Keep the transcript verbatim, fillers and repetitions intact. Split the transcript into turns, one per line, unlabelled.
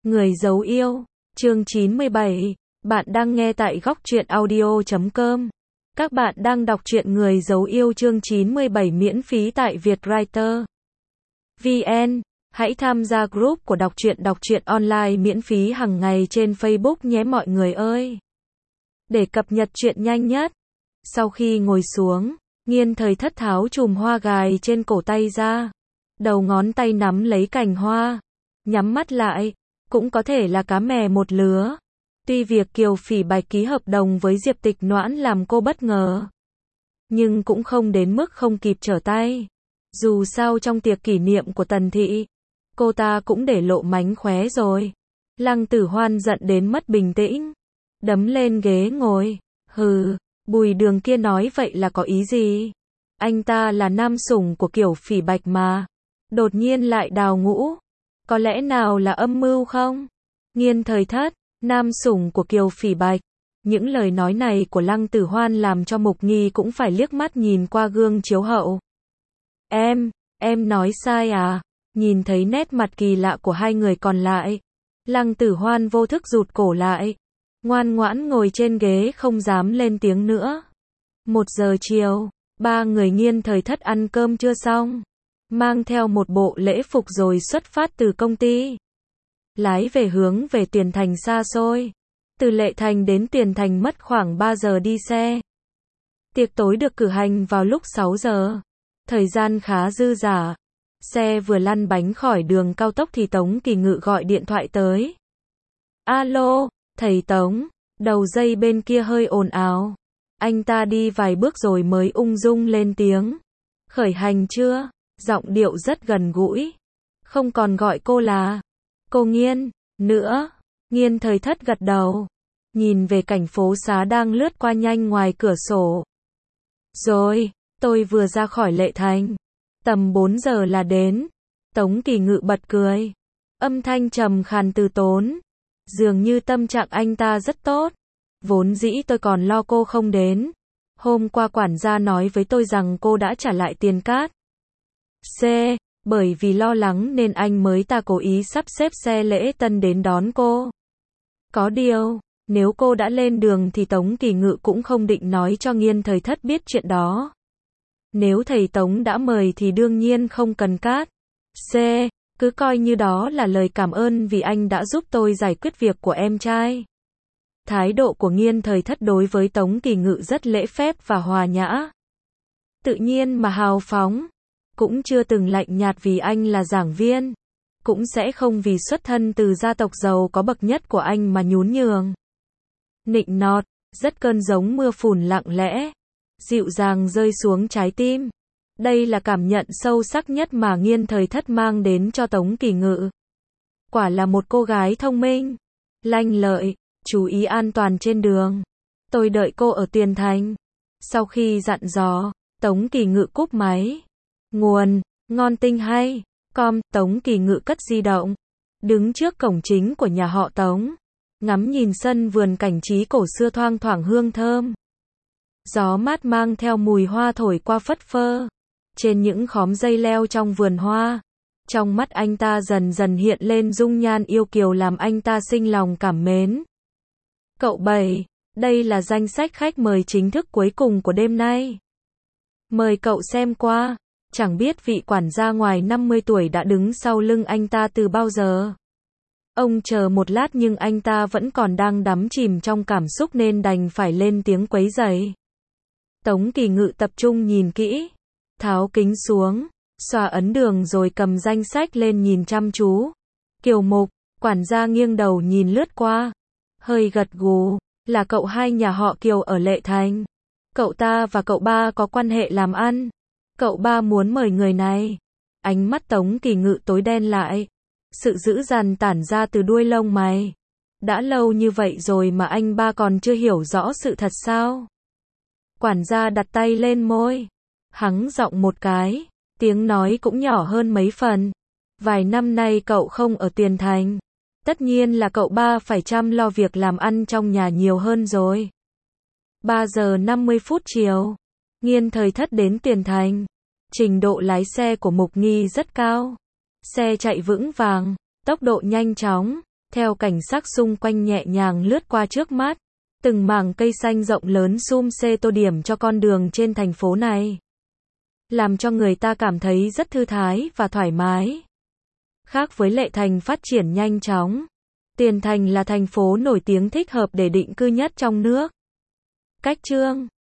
Người giấu yêu, chương chín mươi bảy. Bạn đang nghe tại góc truyện audio chấm com. Các bạn đang đọc truyện Người giấu yêu chương chín mươi bảy miễn phí tại Vietwriter chấm vn. Hãy tham gia group của đọc truyện đọc truyện online miễn phí hàng ngày trên Facebook nhé mọi người ơi. Để cập nhật truyện nhanh nhất. Sau khi ngồi xuống, Nghiên Thời Thất tháo chùm hoa gài trên cổ tay ra. Đầu ngón tay nắm lấy cành hoa. Nhắm mắt lại. Cũng có thể là cá mè một lứa. Tuy việc Kiều Phỉ Bạch ký hợp đồng với Diệp Tịch Noãn làm cô bất ngờ. Nhưng cũng không đến mức không kịp trở tay. Dù sao trong tiệc kỷ niệm của Tần Thị, cô ta cũng để lộ mánh khóe rồi. Lăng Tử Hoan giận đến mất bình tĩnh. Đấm lên ghế ngồi. Hừ, Bùi Đường kia nói vậy là có ý gì? Anh ta là nam sủng của Kiều Phỉ Bạch mà. Đột nhiên lại đào ngũ. Có lẽ nào là âm mưu không? Nghiên Thời Thất, nam sủng của Kiều Phỉ Bạch. Những lời nói này của Lăng Tử Hoan làm cho Mục Nghi cũng phải liếc mắt nhìn qua gương chiếu hậu. Em, em nói sai à? Nhìn thấy nét mặt kỳ lạ của hai người còn lại. Lăng Tử Hoan vô thức rụt cổ lại. Ngoan ngoãn ngồi trên ghế không dám lên tiếng nữa. Một giờ chiều, ba người Nghiên Thời Thất ăn cơm chưa xong. Mang theo một bộ lễ phục rồi xuất phát từ công ty. Lái về hướng về Tiền Thành xa xôi. Từ Lệ Thành đến Tiền Thành mất khoảng ba giờ đi xe. Tiệc tối được cử hành vào lúc sáu giờ. Thời gian khá dư dả. Xe vừa lăn bánh khỏi đường cao tốc thì Tống Kỳ Ngự gọi điện thoại tới. Alo, thầy Tống. Đầu dây bên kia hơi ồn ào. Anh ta đi vài bước rồi mới ung dung lên tiếng. Khởi hành chưa? Giọng điệu rất gần gũi. Không còn gọi cô là cô Nghiên nữa. Nghiên Thời Thất gật đầu. Nhìn về cảnh phố xá đang lướt qua nhanh ngoài cửa sổ. Rồi, tôi vừa ra khỏi Lệ Thành. Tầm bốn giờ là đến. Tống Kỳ Ngự bật cười. Âm thanh trầm khàn từ tốn. Dường như tâm trạng anh ta rất tốt. Vốn dĩ tôi còn lo cô không đến. Hôm qua quản gia nói với tôi rằng cô đã trả lại tiền cát. C. Bởi vì lo lắng nên anh mới ta cố ý sắp xếp xe lễ tân đến đón cô. Có điều, nếu cô đã lên đường thì Tống Kỳ Ngự cũng không định nói cho Nghiên Thời Thất biết chuyện đó. Nếu thầy Tống đã mời thì đương nhiên không cần cát. C. Cứ coi như đó là lời cảm ơn vì anh đã giúp tôi giải quyết việc của em trai. Thái độ của Nghiên Thời Thất đối với Tống Kỳ Ngự rất lễ phép và hòa nhã. Tự nhiên mà hào phóng. Cũng chưa từng lạnh nhạt vì anh là giảng viên. Cũng sẽ không vì xuất thân từ gia tộc giàu có bậc nhất của anh mà nhún nhường. Nịnh nọt, rất cơn giống mưa phùn lặng lẽ. Dịu dàng rơi xuống trái tim. Đây là cảm nhận sâu sắc nhất mà Nghiên Thời Thất mang đến cho Tống Kỳ Ngự. Quả là một cô gái thông minh, lanh lợi, chú ý an toàn trên đường. Tôi đợi cô ở Tiền Thành. Sau khi dặn dò, Tống Kỳ Ngự cúp máy. Nguồn, ngon tinh hay, com, Tống Kỳ Ngự cất di động. Đứng trước cổng chính của nhà họ Tống. Ngắm nhìn sân vườn cảnh trí cổ xưa thoang thoảng hương thơm. Gió mát mang theo mùi hoa thổi qua phất phơ. Trên những khóm dây leo trong vườn hoa. Trong mắt anh ta dần dần hiện lên dung nhan yêu kiều làm anh ta sinh lòng cảm mến. Cậu bảy, đây là danh sách khách mời chính thức cuối cùng của đêm nay. Mời cậu xem qua. Chẳng biết vị quản gia ngoài năm mươi tuổi đã đứng sau lưng anh ta từ bao giờ. Ông chờ một lát nhưng anh ta vẫn còn đang đắm chìm trong cảm xúc nên đành phải lên tiếng quấy rầy. Tống Kỳ Ngự tập trung nhìn kỹ. Tháo kính xuống. Xòa ấn đường rồi cầm danh sách lên nhìn chăm chú. Kiều Mục, quản gia nghiêng đầu nhìn lướt qua. Hơi gật gù. Là cậu hai nhà họ Kiều ở Lệ Thành. Cậu ta và cậu ba có quan hệ làm ăn. Cậu ba muốn mời người này. Ánh mắt Tống Kỳ Ngự tối đen lại. Sự dữ dằn tản ra từ đuôi lông mày. Đã lâu như vậy rồi mà anh ba còn chưa hiểu rõ sự thật sao? Quản gia đặt tay lên môi. Hắng giọng một cái. Tiếng nói cũng nhỏ hơn mấy phần. Vài năm nay cậu không ở Tiền Thành. Tất nhiên là cậu ba phải chăm lo việc làm ăn trong nhà nhiều hơn rồi. ba giờ năm mươi phút chiều. Nghiên Thời Thất đến Tiền Thành. Trình độ lái xe của Mục Nghi rất cao. Xe chạy vững vàng, tốc độ nhanh chóng. Theo cảnh sắc xung quanh nhẹ nhàng lướt qua trước mắt, từng mảng cây xanh rộng lớn sum xê tô điểm cho con đường trên thành phố này, làm cho người ta cảm thấy rất thư thái và thoải mái. Khác với Lệ Thành phát triển nhanh chóng, Tiền Thành là thành phố nổi tiếng thích hợp để định cư nhất trong nước. Cách chương